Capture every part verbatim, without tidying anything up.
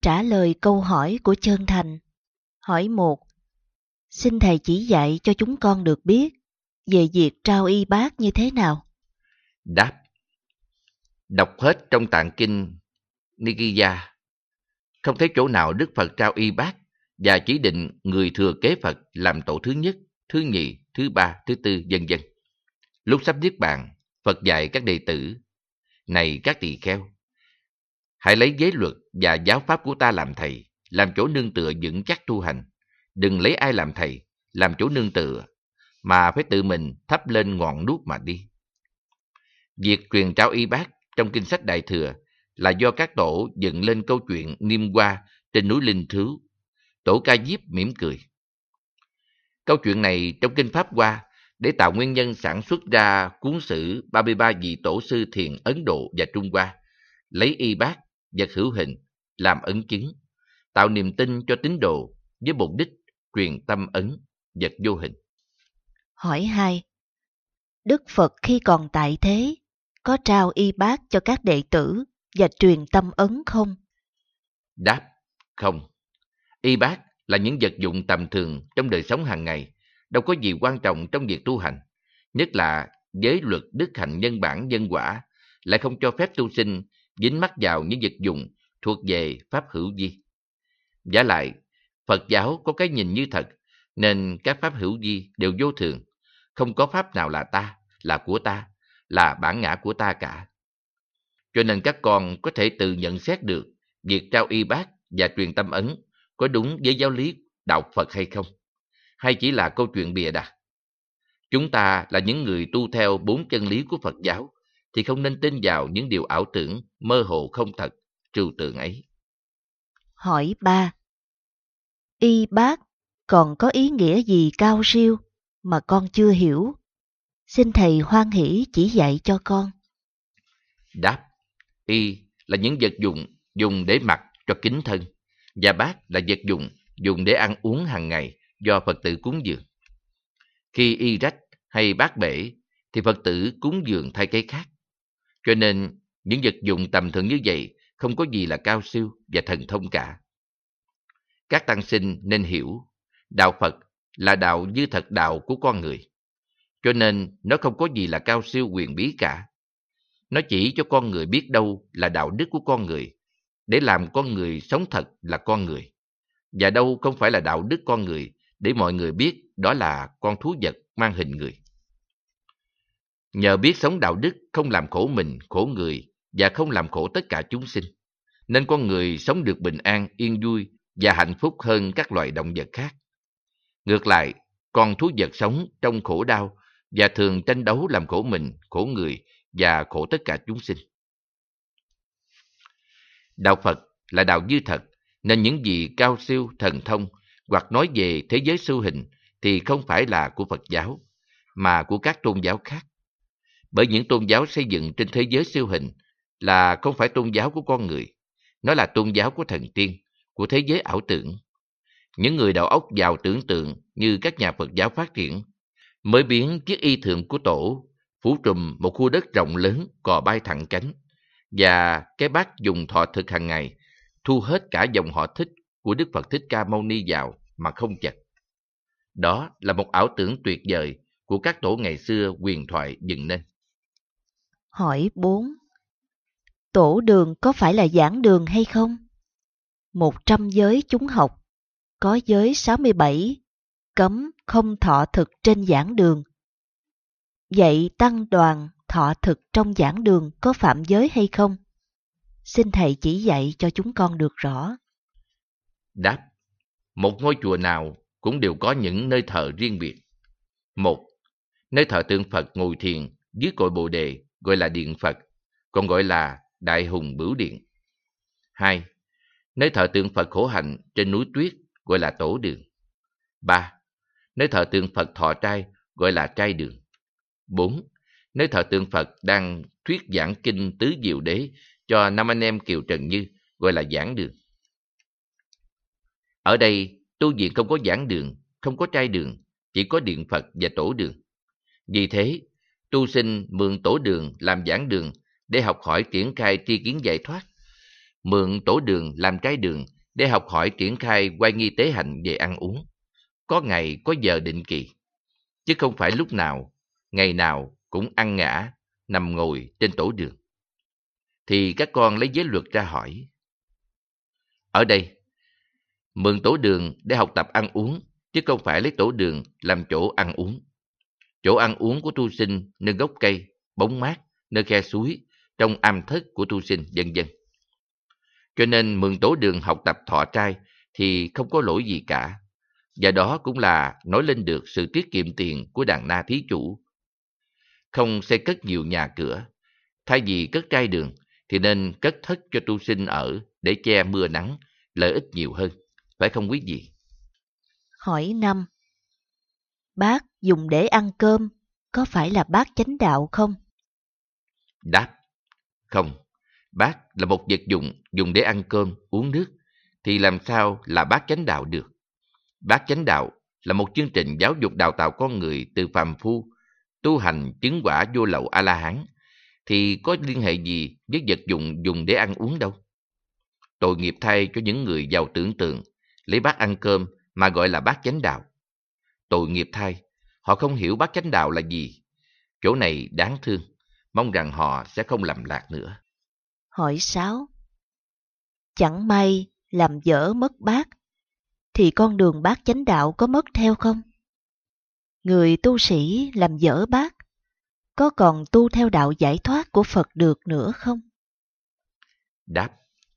trả lời câu hỏi của Trơn Thành. Hỏi một. Xin thầy chỉ dạy cho chúng con được biết về việc trao y bát như thế nào. Đáp. Đọc hết trong tạng kinh Nikaya, không thấy chỗ nào Đức Phật trao y bát và chỉ định người thừa kế Phật làm tổ thứ nhất, thứ nhì, thứ ba, thứ tư, vân vân. Lúc sắp niết bàn, Phật dạy các đệ tử: Này các tỳ kheo, hãy lấy giới luật và giáo pháp của ta làm thầy, làm chỗ nương tựa vững chắc tu hành. Đừng lấy ai làm thầy, làm chỗ nương tựa, mà phải tự mình thắp lên ngọn đuốc mà đi. Việc truyền trao y bát trong kinh sách Đại Thừa là do các tổ dựng lên câu chuyện Niêm Hoa trên núi Linh Thứu. Tổ Ca Diếp mỉm cười. Câu chuyện này trong kinh Pháp Hoa để tạo nguyên nhân sản xuất ra cuốn sử ba mươi ba vị tổ sư thiền Ấn Độ và Trung Hoa, lấy y bát, vật hữu hình, làm ấn chứng, tạo niềm tin cho tín đồ với mục đích truyền tâm ấn, vật vô hình. Hỏi hai. Đức Phật khi còn tại thế có trao y bát cho các đệ tử và truyền tâm ấn không? Đáp. Không. Y bát là những vật dụng tầm thường trong đời sống hàng ngày, đâu có gì quan trọng trong việc tu hành, nhất là giới luật đức hạnh nhân bản nhân quả lại không cho phép tu sinh dính mắc vào những vật dụng thuộc về pháp hữu vi. Vả lại, Phật giáo có cái nhìn như thật, nên các pháp hữu vi đều vô thường, không có pháp nào là ta, là của ta, là bản ngã của ta cả. Cho nên các con có thể tự nhận xét được việc trao y bát và truyền tâm ấn có đúng với giáo lý đạo Phật hay không, hay chỉ là câu chuyện bịa đặt. Chúng ta là những người tu theo bốn chân lý của Phật giáo thì không nên tin vào những điều ảo tưởng, mơ hồ không thật, trừu tượng ấy. Hỏi ba. Y bát còn có ý nghĩa gì cao siêu mà con chưa hiểu? Xin thầy hoan hỷ chỉ dạy cho con. Đáp. Y là những vật dụng dùng để mặc cho kính thân, và bát là vật dụng dùng để ăn uống hàng ngày do Phật tử cúng dường. Khi y rách hay bát bể thì Phật tử cúng dường thay cái khác. Cho nên những vật dụng tầm thường như vậy không có gì là cao siêu và thần thông cả. Các tăng sinh nên hiểu, đạo Phật là đạo như thật đạo của con người. Cho nên nó không có gì là cao siêu huyền bí cả. Nó chỉ cho con người biết đâu là đạo đức của con người, để làm con người sống thật là con người, và đâu không phải là đạo đức con người, để mọi người biết đó là con thú vật mang hình người. Nhờ biết sống đạo đức, không làm khổ mình, khổ người, và không làm khổ tất cả chúng sinh, nên con người sống được bình an, yên vui và hạnh phúc hơn các loài động vật khác. Ngược lại, con thú vật sống trong khổ đau và thường tranh đấu làm khổ mình, khổ người và khổ tất cả chúng sinh. Đạo Phật là đạo như thật, nên những gì cao siêu, thần thông hoặc nói về thế giới siêu hình thì không phải là của Phật giáo, mà của các tôn giáo khác. Bởi những tôn giáo xây dựng trên thế giới siêu hình là không phải tôn giáo của con người, nó là tôn giáo của thần tiên, của thế giới ảo tưởng. Những người đầu óc giàu tưởng tượng như các nhà Phật giáo phát triển mới biến chiếc y thượng của tổ phủ trùm một khu đất rộng lớn cò bay thẳng cánh, và cái bát dùng thọ thực hàng ngày thu hết cả dòng họ Thích của Đức Phật Thích Ca Mâu Ni vào mà không chật. Đó là một ảo tưởng tuyệt vời của các tổ ngày xưa huyền thoại dựng nên. Hỏi bốn. Tổ đường có phải là giảng đường hay không? Một trăm giới chúng học, có giới sáu mươi bảy cấm không thọ thực trên giảng đường. Vậy tăng đoàn thọ thực trong giảng đường có phạm giới hay không? Xin thầy chỉ dạy cho chúng con được rõ. Đáp. Một ngôi chùa nào cũng đều có những nơi thờ riêng biệt. Một, nơi thờ tượng Phật ngồi thiền dưới cội Bồ Đề gọi là Điện Phật, còn gọi là Đại Hùng Bửu Điện. Hai, nơi thờ tượng Phật khổ hạnh trên núi Tuyết gọi là Tổ Đường. Ba, nơi thờ tượng Phật thọ trai gọi là Trai Đường. Bốn, nơi thờ tượng Phật đang thuyết giảng kinh Tứ Diệu Đế cho năm anh em Kiều Trần Như gọi là Giảng Đường. Ở đây, tu viện không có giảng đường, không có trai đường, chỉ có Điện Phật và Tổ Đường. Vì thế, tu sinh mượn Tổ Đường làm giảng đường để học hỏi triển khai tri kiến giải thoát, mượn Tổ Đường làm trai đường để học hỏi triển khai oai nghi tế hạnh về ăn uống, có ngày có giờ định kỳ, chứ không phải lúc nào, ngày nào cũng ăn ngã, nằm ngồi trên tổ đường. Thì các con lấy giới luật ra hỏi. Ở đây, mượn tổ đường để học tập ăn uống, chứ không phải lấy tổ đường làm chỗ ăn uống. Chỗ ăn uống của tu sinh nơi gốc cây, bóng mát, nơi khe suối, trong am thất của tu sinh, vân vân. Cho nên mượn tổ đường học tập thọ trai thì không có lỗi gì cả. Và đó cũng là nói lên được sự tiết kiệm tiền của đàn na thí chủ. Không xây cất nhiều nhà cửa, thay vì cất trai đường thì nên cất thất cho tu sinh ở để che mưa nắng, lợi ích nhiều hơn. Phải không quý vị? Hỏi năm. Bát dùng để ăn cơm có phải là bát chánh đạo không? Đáp. Không. Bát là một vật dụng dùng để ăn cơm, uống nước, thì làm sao là bát chánh đạo được? Bát chánh đạo là một chương trình giáo dục đào tạo con người từ phàm phu, tu hành chứng quả vô lậu A-la-hán, thì có liên hệ gì với vật dụng dùng để ăn uống đâu. Tội nghiệp thay cho những người giàu tưởng tượng, lấy bát ăn cơm mà gọi là bát chánh đạo. Tội nghiệp thay, họ không hiểu bát chánh đạo là gì. Chỗ này đáng thương, mong rằng họ sẽ không lầm lạc nữa. Hỏi sáu. Chẳng may làm dở mất bát, thì con đường bát chánh đạo có mất theo không? Người tu sĩ làm dở bát, có còn tu theo đạo giải thoát của Phật được nữa không? Đáp.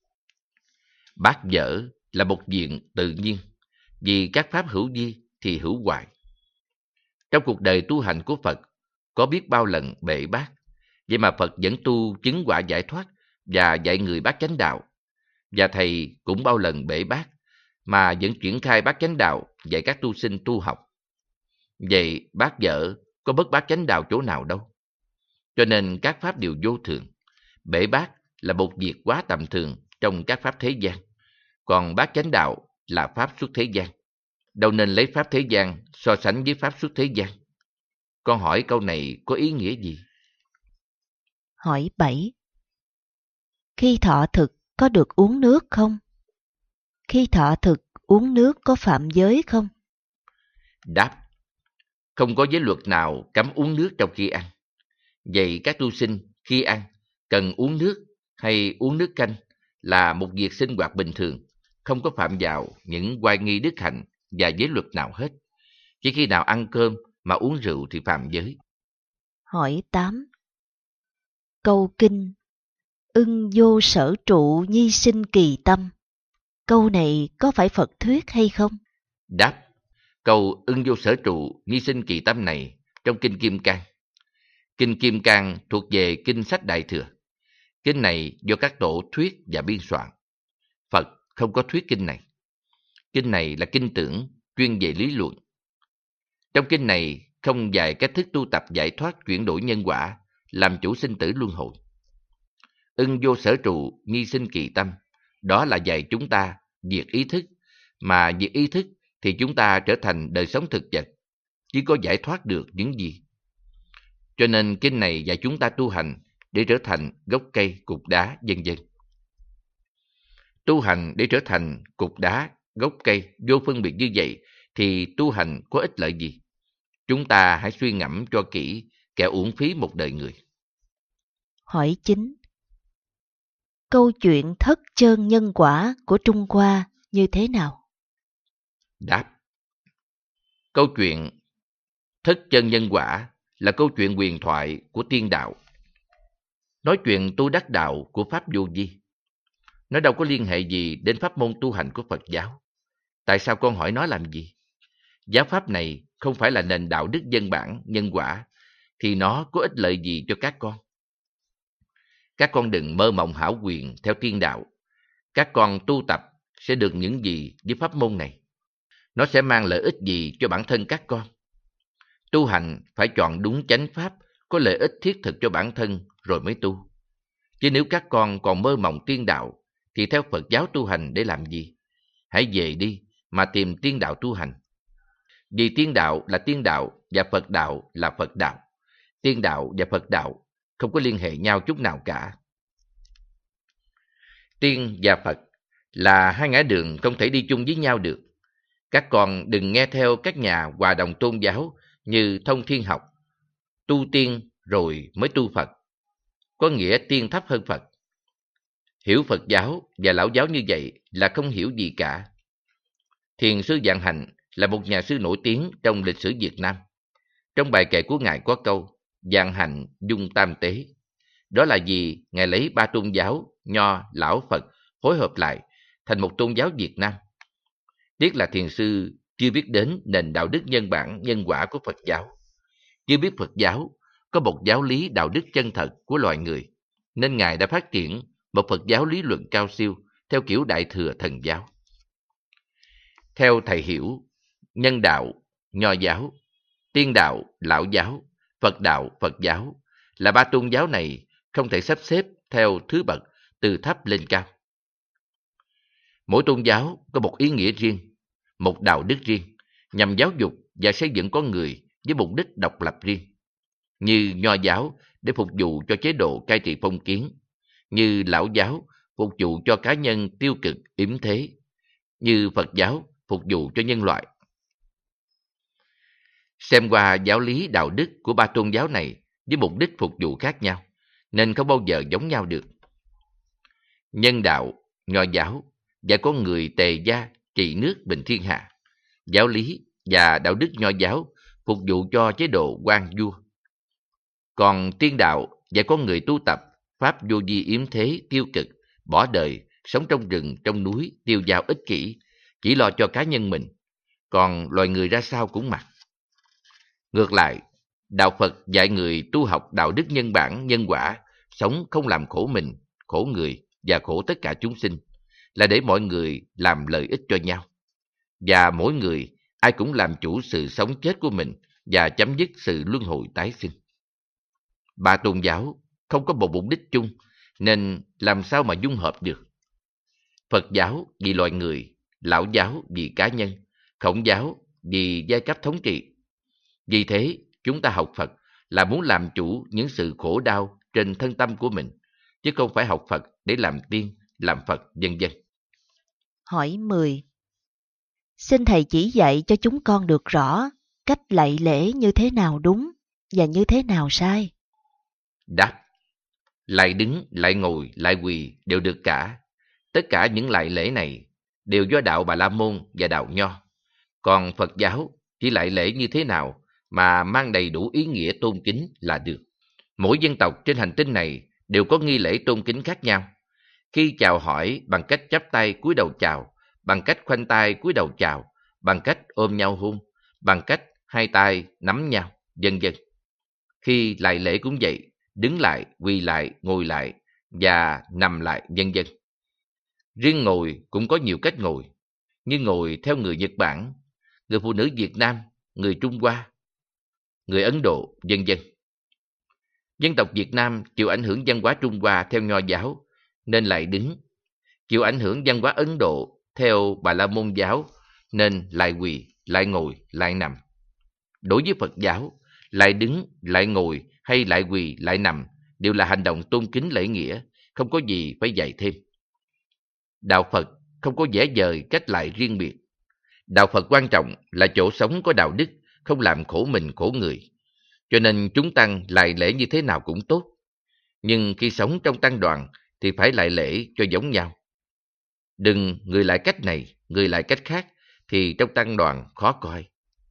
Bát dở là một chuyện tự nhiên, vì các pháp hữu vi thì hữu hoại. Trong cuộc đời tu hành của Phật, có biết bao lần bể bát, vậy mà Phật vẫn tu chứng quả giải thoát và dạy người bát chánh đạo. Và Thầy cũng bao lần bể bát, mà vẫn triển khai bát chánh đạo dạy các tu sinh tu học. Vậy bát dở có mất bát chánh đạo chỗ nào đâu. Cho nên các pháp đều vô thường. Bể bát là một việc quá tầm thường trong các pháp thế gian. Còn bát chánh đạo là pháp xuất thế gian. Đâu nên lấy pháp thế gian so sánh với pháp xuất thế gian. Con hỏi câu này có ý nghĩa gì? Hỏi bảy. Khi thọ thực có được uống nước không? Khi thọ thực uống nước có phạm giới không? Đáp. Không có giới luật nào cấm uống nước trong khi ăn. Vậy các tu sinh khi ăn cần uống nước hay uống nước canh là một việc sinh hoạt bình thường, không có phạm vào những oai nghi đức hạnh và giới luật nào hết. Chỉ khi nào ăn cơm mà uống rượu thì phạm giới. Hỏi tám. Câu kinh ưng vô sở trụ nhi sinh kỳ tâm, câu này có phải Phật thuyết hay không? Đáp. Câu ưng vô sở trụ nhi sinh kỳ tâm này trong Kinh Kim Cang. Kinh Kim Cang thuộc về kinh sách Đại Thừa. Kinh này do các tổ thuyết và biên soạn. Phật không có thuyết kinh này. Kinh này là kinh tưởng chuyên về lý luận. Trong kinh này không dạy cách thức tu tập giải thoát chuyển đổi nhân quả, làm chủ sinh tử luân hồi. Ưng vô sở trụ nhi sinh kỳ tâm, đó là dạy chúng ta diệt ý thức, mà diệt ý thức thì chúng ta trở thành đời sống thực vật, chỉ có giải thoát được những gì. Cho nên kinh này dạy chúng ta tu hành để trở thành gốc cây, cục đá, vân vân. Tu hành để trở thành cục đá, gốc cây vô phân biệt như vậy thì tu hành có ích lợi gì? Chúng ta hãy suy ngẫm cho kỹ, kẻo uổng phí một đời người. Hỏi chín. Câu chuyện thất chơn nhân quả của Trung Hoa như thế nào? Đáp. Câu chuyện thất chân nhân quả là câu chuyện huyền thoại của tiên đạo. Nói chuyện tu đắc đạo của Pháp Vô Vi. Nó đâu có liên hệ gì đến pháp môn tu hành của Phật giáo. Tại sao con hỏi nó làm gì? Giáo pháp này không phải là nền đạo đức dân bản, nhân quả, thì nó có ích lợi gì cho các con? Các con đừng mơ mộng hão quyền theo tiên đạo. Các con tu tập sẽ được những gì với pháp môn này? Nó sẽ mang lợi ích gì cho bản thân các con? Tu hành phải chọn đúng chánh pháp, có lợi ích thiết thực cho bản thân rồi mới tu. Chứ nếu các con còn mơ mộng tiên đạo, thì theo Phật giáo tu hành để làm gì? Hãy về đi mà tìm tiên đạo tu hành. Vì tiên đạo là tiên đạo và Phật đạo là Phật đạo. Tiên đạo và Phật đạo không có liên hệ nhau chút nào cả. Tiên và Phật là hai ngã đường không thể đi chung với nhau được. Các con đừng nghe theo các nhà hòa đồng tôn giáo như thông thiên học, tu tiên rồi mới tu Phật, có nghĩa tiên thấp hơn Phật. Hiểu Phật giáo và lão giáo như vậy là không hiểu gì cả. Thiền sư Vạn Hạnh là một nhà sư nổi tiếng trong lịch sử Việt Nam. Trong bài kệ của Ngài có câu Vạn Hạnh dung tam tế. Đó là vì Ngài lấy ba tôn giáo Nho, Lão, Phật phối hợp lại thành một tôn giáo Việt Nam. Tiếc là thiền sư chưa biết đến nền đạo đức nhân bản nhân quả của Phật giáo, chưa biết Phật giáo có một giáo lý đạo đức chân thật của loài người, nên Ngài đã phát triển một Phật giáo lý luận cao siêu theo kiểu Đại Thừa Thần giáo. Theo thầy hiểu, nhân đạo, Nho giáo, tiên đạo, Lão giáo, Phật đạo, Phật giáo là ba tôn giáo này không thể sắp xếp theo thứ bậc từ thấp lên cao. Mỗi tôn giáo có một ý nghĩa riêng, một đạo đức riêng, nhằm giáo dục và xây dựng con người với mục đích độc lập riêng. Như Nho giáo để phục vụ cho chế độ cai trị phong kiến, như Lão giáo phục vụ cho cá nhân tiêu cực yếm thế, như Phật giáo phục vụ cho nhân loại. Xem qua giáo lý đạo đức của ba tôn giáo này với mục đích phục vụ khác nhau, nên không bao giờ giống nhau được. Nhân đạo, Nho giáo dạy con người tề gia trị nước bình thiên hạ. Giáo lý và đạo đức Nho giáo phục vụ cho chế độ quan vua. Còn tiên đạo dạy con người tu tập pháp vô vi yếm thế tiêu cực, bỏ đời, sống trong rừng, trong núi, tiêu dao ích kỷ, chỉ lo cho cá nhân mình, còn loài người ra sao cũng mặc. Ngược lại, đạo Phật dạy người tu học đạo đức nhân bản, nhân quả, sống không làm khổ mình, khổ người và khổ tất cả chúng sinh, là để mọi người làm lợi ích cho nhau. Và mỗi người, ai cũng làm chủ sự sống chết của mình và chấm dứt sự luân hồi tái sinh. Ba tôn giáo không có một mục đích chung, nên làm sao mà dung hợp được. Phật giáo vì loài người, Lão giáo vì cá nhân, Khổng giáo vì giai cấp thống trị. Vì thế, chúng ta học Phật là muốn làm chủ những sự khổ đau trên thân tâm của mình, chứ không phải học Phật để làm tiên, làm Phật, vân vân. Hỏi mười. Xin Thầy chỉ dạy cho chúng con được rõ cách lạy lễ như thế nào đúng và như thế nào sai. Đáp. Lạy đứng, lạy ngồi, lạy quỳ đều được cả. Tất cả những lạy lễ này đều do đạo Bà La Môn và đạo Nho. Còn Phật giáo chỉ lạy lễ như thế nào mà mang đầy đủ ý nghĩa tôn kính là được. Mỗi dân tộc trên hành tinh này đều có nghi lễ tôn kính khác nhau. Khi chào hỏi bằng cách chắp tay cúi đầu chào, bằng cách khoanh tay cúi đầu chào, bằng cách ôm nhau hôn, bằng cách hai tay nắm nhau, vân vân. Khi lạy lễ cũng vậy, đứng lại, quỳ lại, ngồi lại và nằm lại, vân vân. Riêng ngồi cũng có nhiều cách ngồi, như ngồi theo người Nhật Bản, người phụ nữ Việt Nam, người Trung Hoa, người Ấn Độ, vân vân. Dân tộc Việt Nam chịu ảnh hưởng văn hóa Trung Hoa theo Nho giáo nên lại đứng, chịu ảnh hưởng văn hóa Ấn Độ theo Bà La Môn giáo nên lại quỳ, lại ngồi, lại nằm. Đối với Phật giáo, lại đứng, lại ngồi hay lại quỳ, lại nằm đều là hành động tôn kính lễ nghĩa, không có gì phải dạy thêm. Đạo Phật không có vẽ vời cách lại riêng biệt. Đạo Phật quan trọng là chỗ sống có đạo đức, không làm khổ mình khổ người. Cho nên chúng tăng lạy lễ như thế nào cũng tốt. Nhưng khi sống trong tăng đoàn thì phải lạy lễ cho giống nhau. Đừng người lại cách này, người lại cách khác thì trong tăng đoàn khó coi.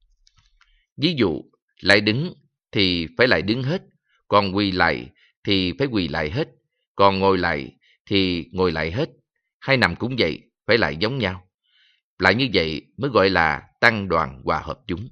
Ví dụ, lại đứng thì phải lại đứng hết, còn quỳ lại thì phải quỳ lại hết, còn ngồi lại thì ngồi lại hết. Hay nằm cũng vậy, phải lại giống nhau. Lại như vậy mới gọi là tăng đoàn hòa hợp chúng.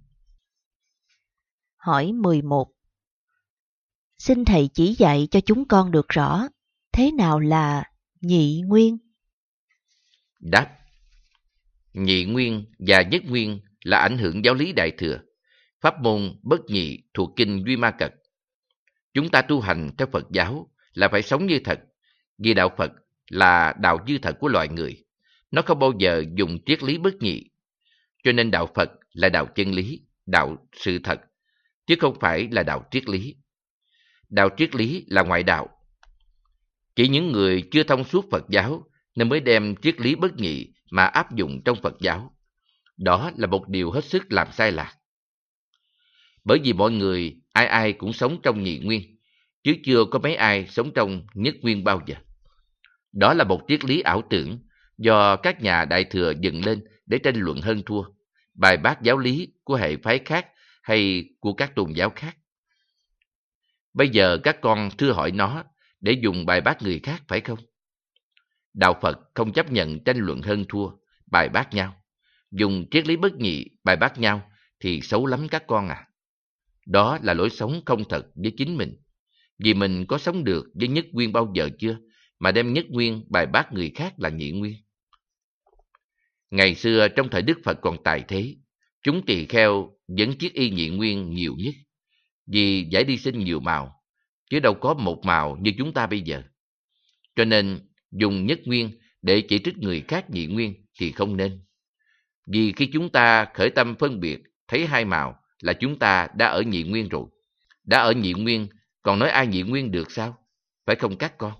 Hỏi mười một. Xin Thầy chỉ dạy cho chúng con được rõ thế nào là nhị nguyên. Đáp. Nhị nguyên và nhất nguyên là ảnh hưởng giáo lý Đại Thừa. Pháp môn bất nhị thuộc kinh Duy Ma Cật. Chúng ta tu hành theo Phật giáo là phải sống như thật, vì đạo Phật là đạo như thật của loài người. Nó không bao giờ dùng triết lý bất nhị. Cho nên đạo Phật là đạo chân lý, đạo sự thật, chứ không phải là đạo triết lý. Đạo triết lý là ngoại đạo. Chỉ những người chưa thông suốt Phật giáo nên mới đem triết lý bất nhị mà áp dụng trong Phật giáo. Đó là một điều hết sức làm sai lạc. Bởi vì mọi người ai ai cũng sống trong nhị nguyên, chứ chưa có mấy ai sống trong nhất nguyên bao giờ. Đó là một triết lý ảo tưởng do các nhà đại thừa dựng lên để tranh luận hơn thua, bài bác giáo lý của hệ phái khác hay của các tôn giáo khác. Bây giờ các con thưa hỏi nó để dùng bài bác người khác, phải không? Đạo Phật không chấp nhận tranh luận hơn thua, bài bác nhau. Dùng triết lý bất nhị bài bác nhau thì xấu lắm các con à. Đó là lối sống không thật với chính mình. Vì mình có sống được với nhất nguyên bao giờ chưa, mà đem nhất nguyên bài bác người khác là nhị nguyên. Ngày xưa trong thời Đức Phật còn tại thế, chúng tỳ kheo vẫn chiết y nhị nguyên nhiều nhất, vì giải đi sinh nhiều màu, chứ đâu có một màu như chúng ta bây giờ. Cho nên dùng nhất nguyên để chỉ trích người khác nhị nguyên thì không nên. Vì khi chúng ta khởi tâm phân biệt thấy hai màu là chúng ta đã ở nhị nguyên rồi. Đã ở nhị nguyên, còn nói ai nhị nguyên được sao? Phải không các con?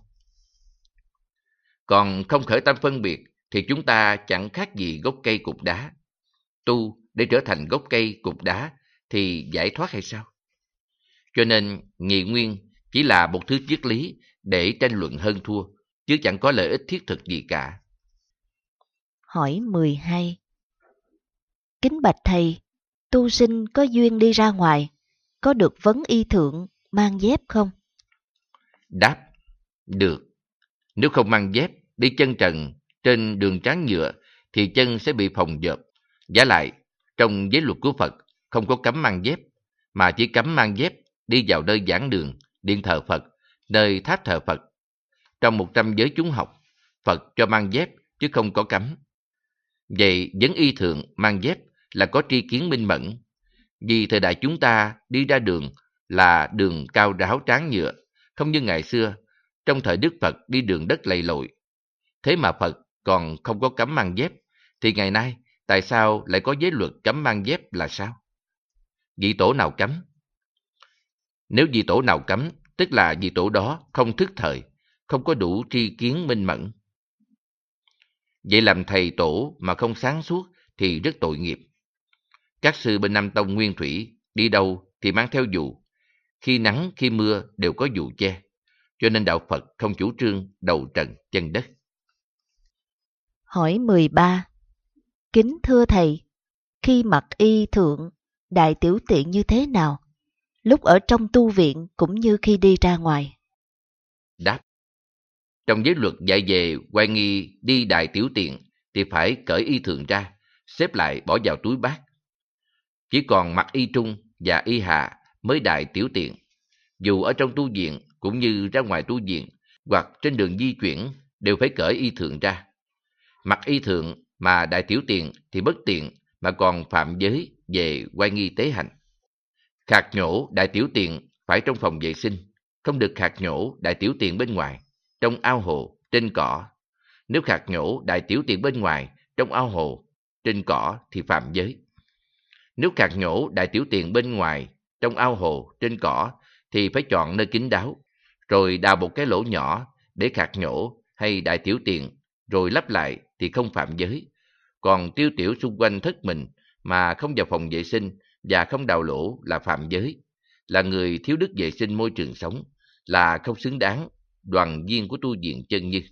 Còn không khởi tâm phân biệt thì chúng ta chẳng khác gì gốc cây cục đá. Tu để trở thành gốc cây cục đá thì giải thoát hay sao? Cho nên nhị nguyên chỉ là một thứ triết lý để tranh luận hơn thua, chứ chẳng có lợi ích thiết thực gì cả. Hỏi mười hai. Kính bạch thầy, tu sinh có duyên đi ra ngoài, có được vấn y thượng mang dép không? Đáp, được. Nếu không mang dép, đi chân trần trên đường tráng nhựa thì chân sẽ bị phồng dợp. Vả lại, trong giới luật của Phật không có cấm mang dép, mà chỉ cấm mang dép đi vào nơi giảng đường, điện thờ Phật, nơi tháp thờ Phật. Trong một trăm giới chúng học, Phật cho mang dép chứ không có cấm. Vậy vấn y thượng mang dép là có tri kiến minh mẫn. Vì thời đại chúng ta đi ra đường là đường cao ráo tráng nhựa, không như ngày xưa, trong thời Đức Phật đi đường đất lầy lội. Thế mà Phật còn không có cấm mang dép, thì ngày nay tại sao lại có giới luật cấm mang dép là sao? Vị tổ nào cấm? Nếu vị tổ nào cấm, tức là vị tổ đó không thức thời, không có đủ tri kiến minh mẫn. Vậy làm thầy tổ mà không sáng suốt thì rất tội nghiệp. Các sư bên Nam Tông Nguyên Thủy đi đâu thì mang theo dù. Khi nắng, khi mưa đều có dù che. Cho nên đạo Phật không chủ trương đầu trần chân đất. Hỏi mười ba. Kính thưa thầy, khi mặc y thượng, đại tiểu tiện như thế nào? Lúc ở trong tu viện cũng như khi đi ra ngoài. Đáp, trong giới luật dạy về oai nghi đi đại tiểu tiện thì phải cởi y thượng ra, xếp lại bỏ vào túi bát. Chỉ còn mặc y trung và y hạ mới đại tiểu tiện. Dù ở trong tu viện cũng như ra ngoài tu viện hoặc trên đường di chuyển đều phải cởi y thượng ra. Mặc y thượng mà đại tiểu tiện thì bất tiện mà còn phạm giới về oai nghi tế hành. Khạc nhổ đại tiểu tiện phải trong phòng vệ sinh, không được khạc nhổ đại tiểu tiện bên ngoài, trong ao hồ, trên cỏ. Nếu khạc nhổ đại tiểu tiện bên ngoài, trong ao hồ, trên cỏ thì phạm giới. Nếu khạc nhổ đại tiểu tiện bên ngoài, trong ao hồ, trên cỏ thì phải chọn nơi kín đáo, rồi đào một cái lỗ nhỏ để khạc nhổ hay đại tiểu tiện, rồi lắp lại thì không phạm giới. Còn tiêu tiểu xung quanh thất mình mà không vào phòng vệ sinh và không đào lỗ là phạm giới, là người thiếu đức vệ sinh môi trường sống, là không xứng đáng đoàn viên của tu viện chân như.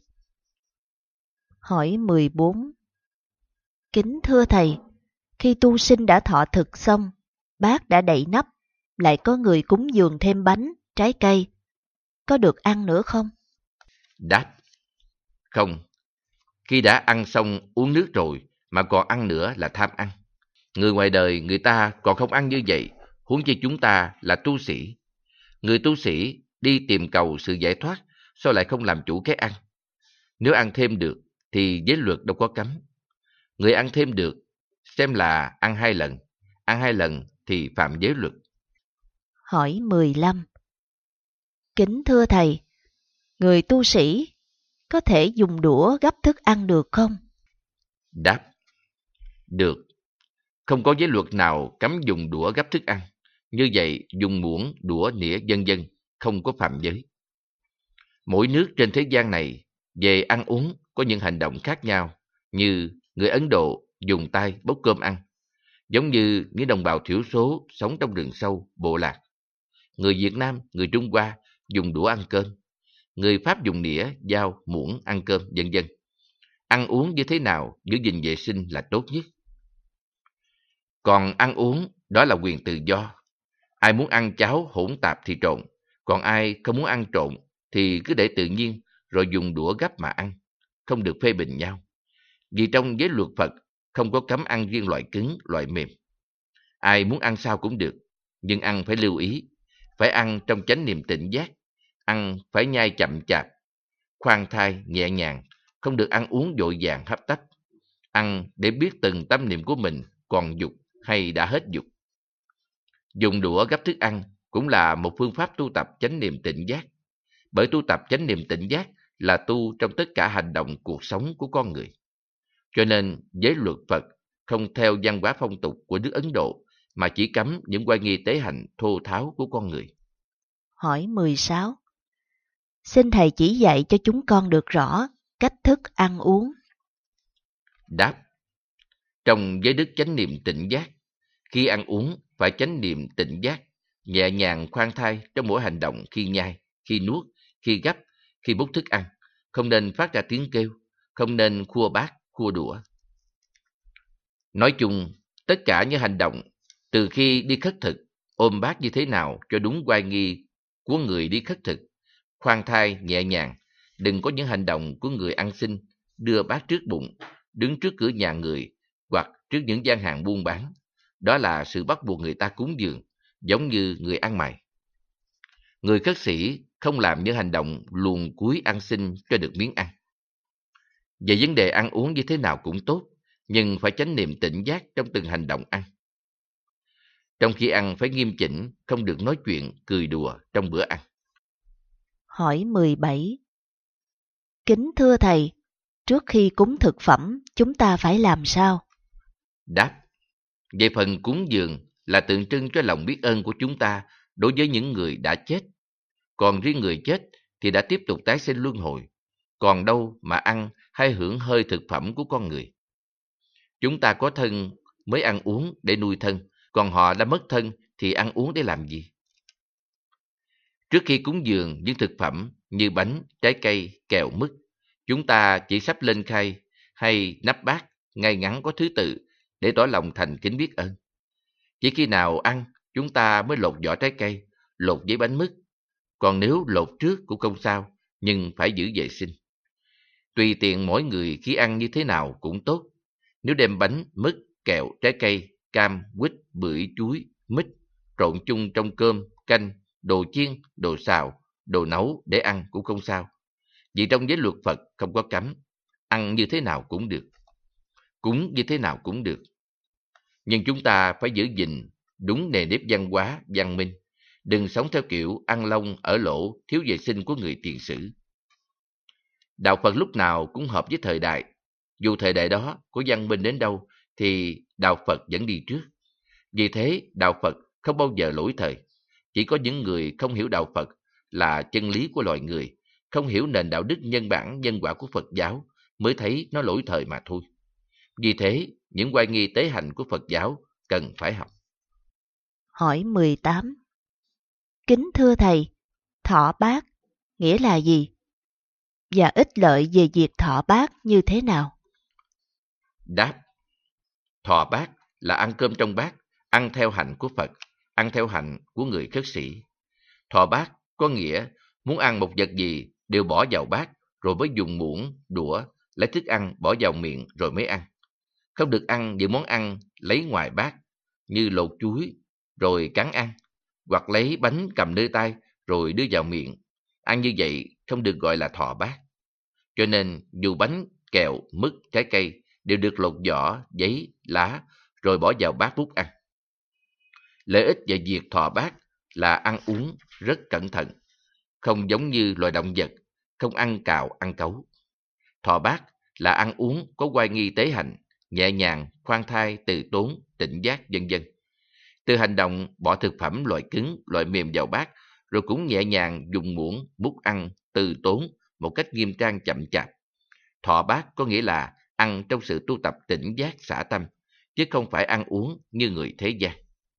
Hỏi mười bốn. Kính thưa thầy, khi tu sinh đã thọ thực xong, bát đã đậy nắp, lại có người cúng dường thêm bánh, trái cây, có được ăn nữa không? Đáp, không. Khi đã ăn xong uống nước rồi mà còn ăn nữa là tham ăn. Người ngoài đời người ta còn không ăn như vậy, huống chi chúng ta là tu sĩ. Người tu sĩ đi tìm cầu sự giải thoát, sao lại không làm chủ cái ăn? Nếu ăn thêm được thì giới luật đâu có cấm. Người ăn thêm được xem là ăn hai lần, ăn hai lần thì phạm giới luật. Hỏi mười lăm. Kính thưa thầy, người tu sĩ có thể dùng đũa gắp thức ăn được không? Đáp, được. Không có giới luật nào cấm dùng đũa gắp thức ăn. Như vậy dùng muỗng, đũa, nĩa vân vân không có phạm giới. Mỗi nước trên thế gian này về ăn uống có những hành động khác nhau, như người Ấn Độ dùng tay bốc cơm ăn, giống như những đồng bào thiểu số sống trong rừng sâu, bộ lạc. Người Việt Nam, người Trung Hoa dùng đũa ăn cơm, người Pháp dùng nĩa, dao, muỗng ăn cơm, vân vân. Ăn uống như thế nào giữ gìn vệ sinh là tốt nhất. Còn ăn uống, đó là quyền tự do. Ai muốn ăn cháo hỗn tạp thì trộn, còn ai không muốn ăn trộn thì cứ để tự nhiên rồi dùng đũa gắp mà ăn, không được phê bình nhau. Vì trong giới luật Phật không có cấm ăn riêng loại cứng, loại mềm. Ai muốn ăn sao cũng được, nhưng ăn phải lưu ý, phải ăn trong chánh niệm tỉnh giác, ăn phải nhai chậm chạp, khoan thai, nhẹ nhàng, không được ăn uống vội vàng hấp tấp. Ăn để biết từng tâm niệm của mình còn dục hay đã hết dục. Dùng đũa gắp thức ăn cũng là một phương pháp tu tập chánh niệm tỉnh giác, bởi tu tập chánh niệm tỉnh giác là tu trong tất cả hành động cuộc sống của con người. Cho nên giới luật Phật không theo văn hóa phong tục của nước Ấn Độ, mà chỉ cấm những oai nghi tế hạnh thô tháo của con người. Hỏi mười sáu. Xin Thầy chỉ dạy cho chúng con được rõ cách thức ăn uống. Đáp. Trong giới đức chánh niệm tỉnh giác, khi ăn uống phải chánh niệm tỉnh giác, nhẹ nhàng khoan thai trong mỗi hành động, khi nhai, khi nuốt, khi gắp, khi bốc thức ăn, không nên phát ra tiếng kêu, không nên khua bát, khua đũa. Nói chung, tất cả những hành động, từ khi đi khất thực, ôm bát như thế nào cho đúng oai nghi của người đi khất thực, khoan thai, nhẹ nhàng, đừng có những hành động của người ăn xin, đưa bát trước bụng, đứng trước cửa nhà người, hoặc trước những gian hàng buôn bán. Đó là sự bắt buộc người ta cúng dường, giống như người ăn mày. Người khất sĩ không làm những hành động luồn cúi ăn xin cho được miếng ăn. Về vấn đề ăn uống như thế nào cũng tốt, nhưng phải chánh niệm tỉnh giác trong từng hành động ăn. Trong khi ăn phải nghiêm chỉnh, không được nói chuyện, cười đùa trong bữa ăn. Hỏi mười bảy. Kính thưa Thầy, trước khi cúng thực phẩm, chúng ta phải làm sao? Đáp. Về phần cúng dường là tượng trưng cho lòng biết ơn của chúng ta đối với những người đã chết. Còn riêng người chết thì đã tiếp tục tái sinh luân hồi, còn đâu mà ăn hay hưởng hơi thực phẩm của con người. Chúng ta có thân mới ăn uống để nuôi thân, còn họ đã mất thân thì ăn uống để làm gì? Trước khi cúng dường những thực phẩm như bánh, trái cây, kẹo, mứt, chúng ta chỉ sắp lên khay hay nắp bát ngay ngắn có thứ tự để tỏ lòng thành kính biết ơn. Chỉ khi nào ăn, chúng ta mới lột vỏ trái cây, lột giấy bánh mứt. Còn nếu lột trước cũng không sao, nhưng phải giữ vệ sinh. Tùy tiện mỗi người khi ăn như thế nào cũng tốt. Nếu đem bánh, mứt, kẹo, trái cây, cam, quýt, bưởi, chuối, mít trộn chung trong cơm, canh, đồ chiên, đồ xào, đồ nấu để ăn cũng không sao. Vì trong giới luật Phật không có cấm, ăn như thế nào cũng được, cúng như thế nào cũng được. Nhưng chúng ta phải giữ gìn đúng nề nếp văn hóa, văn minh, đừng sống theo kiểu ăn lông ở lỗ, thiếu vệ sinh của người tiền sử. Đạo Phật lúc nào cũng hợp với thời đại, dù thời đại đó có văn minh đến đâu thì đạo Phật vẫn đi trước. Vì thế, đạo Phật không bao giờ lỗi thời. Chỉ có những người không hiểu đạo Phật là chân lý của loài người, không hiểu nền đạo đức nhân bản nhân quả của Phật giáo mới thấy nó lỗi thời mà thôi. Vì thế, những oai nghi tế hạnh của Phật giáo cần phải học. Hỏi mười tám. Kính thưa Thầy, thọ bát nghĩa là gì? Và ích lợi về việc thọ bát như thế nào? Đáp. Thọ bát là ăn cơm trong bát, ăn theo hạnh của Phật, ăn theo hạnh của người khất sĩ. Thọ bát có nghĩa muốn ăn một vật gì đều bỏ vào bát, rồi mới dùng muỗng, đũa, lấy thức ăn bỏ vào miệng rồi mới ăn. Không được ăn những món ăn lấy ngoài bát, như lột chuối rồi cắn ăn, hoặc lấy bánh cầm nơi tay rồi đưa vào miệng. Ăn như vậy không được gọi là thọ bát. Cho nên dù bánh, kẹo, mứt, trái cây đều được lột vỏ, giấy, lá rồi bỏ vào bát múc ăn. Lợi ích về việc thọ bát là ăn uống rất cẩn thận, không giống như loài động vật, không ăn cào, ăn cấu. Thọ bát là ăn uống có oai nghi tế hạnh, nhẹ nhàng, khoan thai, từ tốn, tỉnh giác, vân vân. Từ hành động bỏ thực phẩm loại cứng, loại mềm vào bát, rồi cũng nhẹ nhàng dùng muỗng múc ăn, từ tốn một cách nghiêm trang chậm chạp. Thọ bát có nghĩa là ăn trong sự tu tập tỉnh giác xả tâm, chứ không phải ăn uống như người thế gian.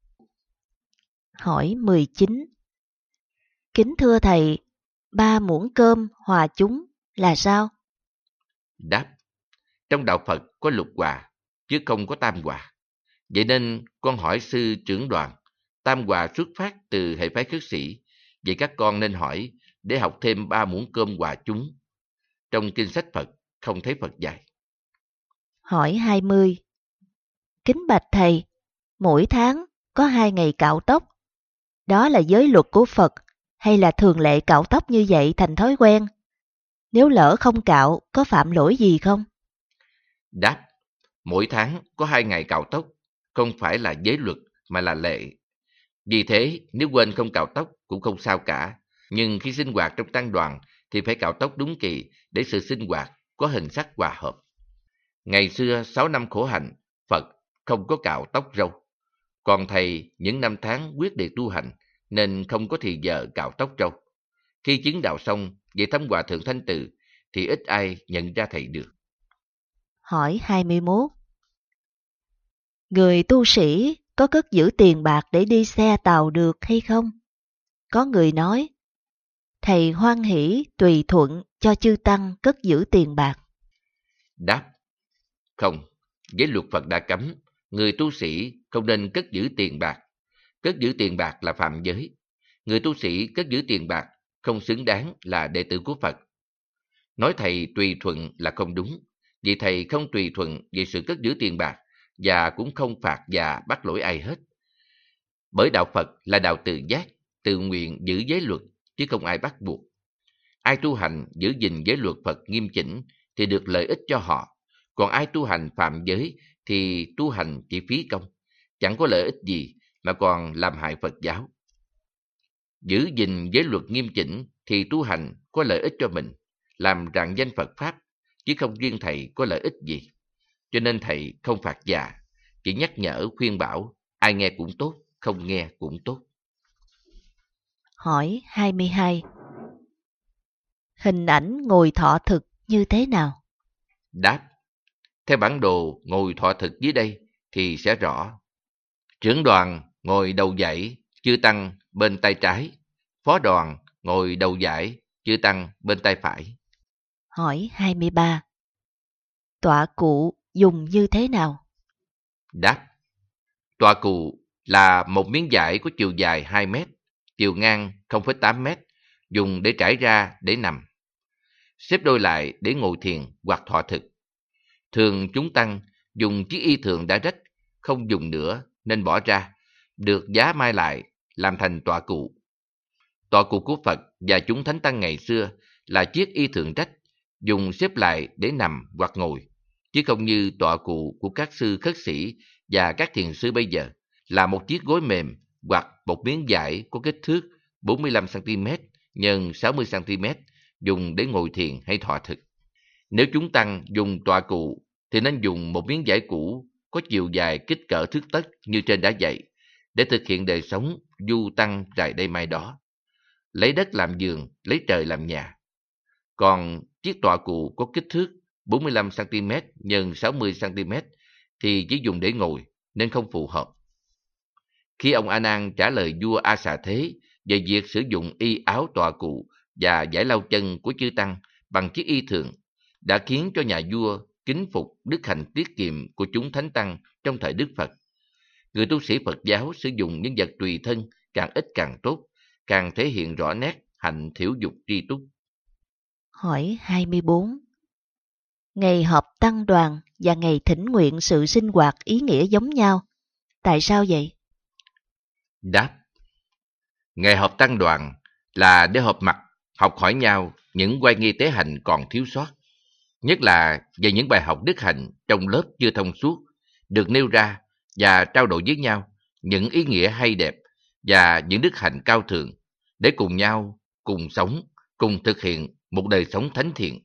Hỏi mười chín. Kính thưa thầy, ba muỗng cơm hòa chúng là sao? Đáp: trong đạo Phật có lục hòa, chứ không có tam hòa. Vậy nên con hỏi sư trưởng đoàn, tam hòa xuất phát từ hệ phái khất sĩ, vậy các con nên hỏi để học thêm ba muỗng cơm hòa chúng. Trong kinh sách Phật không thấy Phật dạy. Hỏi hai mươi. Kính bạch thầy, mỗi tháng có hai ngày cạo tóc. Đó là giới luật của Phật hay là thường lệ cạo tóc như vậy thành thói quen? Nếu lỡ không cạo có phạm lỗi gì không? Đáp: mỗi tháng có hai ngày cạo tóc, không phải là giới luật mà là lệ. Vì thế nếu quên không cạo tóc cũng không sao cả, nhưng khi sinh hoạt trong tăng đoàn thì phải cạo tóc đúng kỳ để sự sinh hoạt có hình sắc hòa hợp. Ngày xưa sáu năm khổ hạnh, Phật không có cạo tóc râu. Còn thầy những năm tháng quyết định tu hành nên không có thì giờ cạo tóc râu. Khi chứng đạo xong về thăm Hòa Thượng Thanh Từ thì ít ai nhận ra thầy được. Hỏi hai mươi mốt. Người tu sĩ có cất giữ tiền bạc để đi xe tàu được hay không? Có người nói, thầy hoan hỷ tùy thuận cho chư tăng cất giữ tiền bạc. Đáp: không, giới luật Phật đã cấm, người tu sĩ không nên cất giữ tiền bạc. Cất giữ tiền bạc là phạm giới. Người tu sĩ cất giữ tiền bạc không xứng đáng là đệ tử của Phật. Nói thầy tùy thuận là không đúng, vì thầy không tùy thuận về sự cất giữ tiền bạc và cũng không phạt và bắt lỗi ai hết. Bởi đạo Phật là đạo tự giác, tự nguyện giữ giới luật, chứ không ai bắt buộc. Ai tu hành giữ gìn giới luật Phật nghiêm chỉnh thì được lợi ích cho họ, còn ai tu hành phạm giới thì tu hành chỉ phí công, chẳng có lợi ích gì mà còn làm hại Phật giáo. Giữ gìn giới luật nghiêm chỉnh thì tu hành có lợi ích cho mình, làm rạng danh Phật Pháp, chứ không riêng thầy có lợi ích gì. Cho nên thầy không phạt già, chỉ nhắc nhở khuyên bảo, ai nghe cũng tốt, không nghe cũng tốt. Hỏi hai mươi hai. Hình ảnh ngồi thọ thực như thế nào? Đáp: theo bản đồ ngồi thọ thực dưới đây thì sẽ rõ. Trưởng đoàn ngồi đầu dãy, chư tăng bên tay trái. Phó đoàn ngồi đầu dãy, chư tăng bên tay phải. Hỏi hai mươi ba. Tọa cụ dùng như thế nào? Đáp: tọa cụ là một miếng vải có chiều dài hai mét, chiều ngang không phẩy tám mét, dùng để trải ra để nằm. Xếp đôi lại để ngồi thiền hoặc thọ thực. Thường chúng tăng dùng chiếc y thường đã rách, không dùng nữa nên bỏ ra, được giá mai lại làm thành tọa cụ. Tọa cụ của Phật và chúng thánh tăng ngày xưa là chiếc y thường rách, dùng xếp lại để nằm hoặc ngồi, chứ không như tọa cụ của các sư khất sĩ và các thiền sư bây giờ là một chiếc gối mềm hoặc một miếng vải có kích thước bốn mươi lăm xăng-ti-mét nhân sáu mươi xăng-ti-mét, dùng để ngồi thiền hay thọ thực. Nếu chúng tăng dùng tọa cụ thì nên dùng một miếng vải cũ có chiều dài kích cỡ thước tấc như trên đã dạy, để thực hiện đời sống du tăng rày đây mai đó. Lấy đất làm giường, lấy trời làm nhà. Còn chiếc tọa cụ có kích thước bốn mươi lăm xăng-ti-mét nhân sáu mươi xăng-ti-mét thì chỉ dùng để ngồi nên không phù hợp. Khi ông A Nan trả lời vua A Xà Thế về việc sử dụng y áo tọa cụ và giải lau chân của chư tăng bằng chiếc y thường, đã khiến cho nhà vua kính phục đức hạnh tiết kiệm của chúng thánh tăng trong thời Đức Phật. Người tu sĩ Phật giáo sử dụng những vật tùy thân càng ít càng tốt, càng thể hiện rõ nét hạnh thiểu dục tri túc. Hỏi hai mươi bốn. Ngày họp tăng đoàn và ngày thỉnh nguyện sự sinh hoạt ý nghĩa giống nhau. Tại sao vậy? Đáp: ngày họp tăng đoàn là để họp mặt, học hỏi nhau những oai nghi tế hạnh còn thiếu sót, nhất là về những bài học đức hạnh trong lớp chưa thông suốt, được nêu ra và trao đổi với nhau những ý nghĩa hay đẹp và những đức hạnh cao thượng, để cùng nhau, cùng sống, cùng thực hiện một đời sống thánh thiện.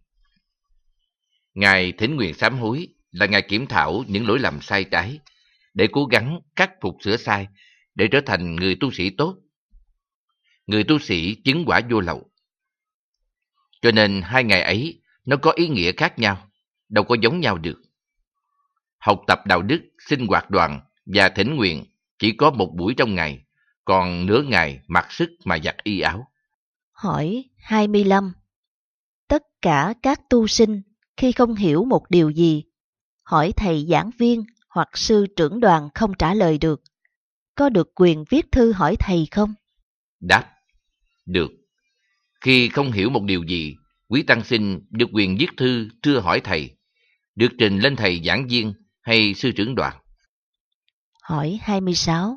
Ngày thỉnh nguyện sám hối là ngày kiểm thảo những lỗi lầm sai trái, để cố gắng khắc phục sửa sai, để trở thành người tu sĩ tốt, người tu sĩ chứng quả vô lậu. Cho nên hai ngày ấy nó có ý nghĩa khác nhau. đâu có giống nhau được. Học tập đạo đức, sinh hoạt đoàn và thỉnh nguyện chỉ có một buổi trong ngày, còn nửa ngày mặc sức mà giặt y áo. Hỏi hai mươi lăm. Tất cả các tu sinh khi không hiểu một điều gì, hỏi thầy giảng viên hoặc sư trưởng đoàn không trả lời được, có được quyền viết thư hỏi thầy không? Đáp: được. Khi không hiểu một điều gì, quý tăng sinh được quyền viết thư thưa hỏi thầy, được trình lên thầy giảng viên hay sư trưởng đoàn. Hỏi hai mươi sáu.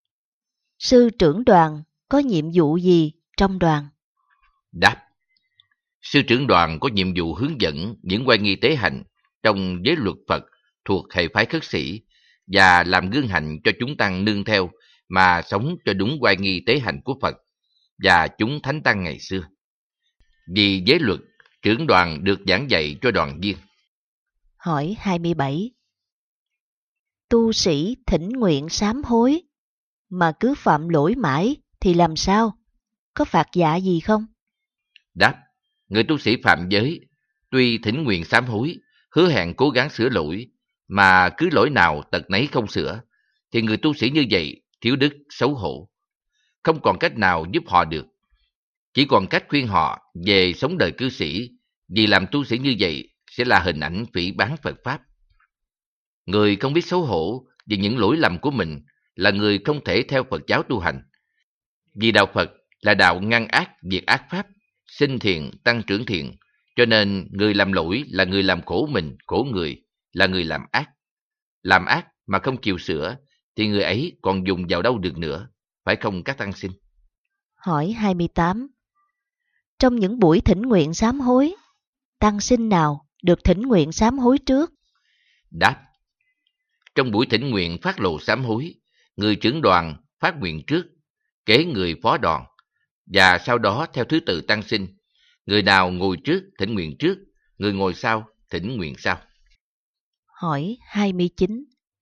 Sư trưởng đoàn có nhiệm vụ gì trong đoàn? Đáp: sư trưởng đoàn có nhiệm vụ hướng dẫn những oai nghi tế hạnh trong giới luật Phật thuộc hệ phái khất sĩ và làm gương hạnh cho chúng tăng nương theo mà sống cho đúng oai nghi tế hạnh của Phật và chúng thánh tăng ngày xưa. Vì giới luật, trưởng đoàn được giảng dạy cho đoàn viên. Hỏi hai mươi bảy. Tu sĩ thỉnh nguyện sám hối mà cứ phạm lỗi mãi thì làm sao? Có phạt dạ gì không? Đáp: người tu sĩ phạm giới, tuy thỉnh nguyện sám hối, hứa hẹn cố gắng sửa lỗi, mà cứ lỗi nào tật nấy không sửa, thì người tu sĩ như vậy thiếu đức xấu hổ, không còn cách nào giúp họ được. Chỉ còn cách khuyên họ về sống đời cư sĩ, vì làm tu sĩ như vậy sẽ là hình ảnh phỉ báng Phật Pháp. Người không biết xấu hổ vì những lỗi lầm của mình là người không thể theo Phật giáo tu hành. Vì đạo Phật là đạo ngăn ác diệt ác pháp, sinh thiện tăng trưởng thiện, cho nên người làm lỗi là người làm khổ mình, khổ người, là người làm ác. Làm ác mà không chịu sửa thì người ấy còn dùng vào đâu được nữa, phải không các tăng sinh? Hỏi hai mươi tám. Trong những buổi thỉnh nguyện sám hối, tăng sinh nào được thỉnh nguyện sám hối trước? Đáp: trong buổi thỉnh nguyện phát lộ sám hối, người trưởng đoàn phát nguyện trước, kế người phó đoàn, và sau đó theo thứ tự tăng sinh. Người nào ngồi trước thỉnh nguyện trước, người ngồi sau thỉnh nguyện sau. Hỏi hai mươi chín.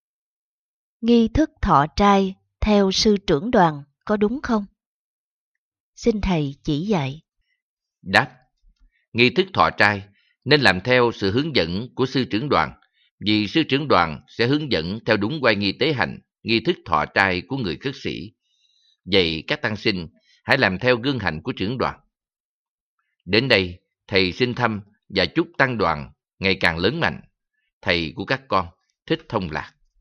Nghi thức thọ trai theo sư trưởng đoàn có đúng không? Xin thầy chỉ dạy. Đáp: nghi thức thọ trai nên làm theo sự hướng dẫn của sư trưởng đoàn, vì sư trưởng đoàn sẽ hướng dẫn theo đúng oai nghi tế hạnh, nghi thức thọ trai của người khất sĩ. Vậy các tăng sinh hãy làm theo gương hạnh của trưởng đoàn. Đến đây, thầy xin thăm và chúc tăng đoàn ngày càng lớn mạnh. Thầy của các con, Thích Thông Lạc.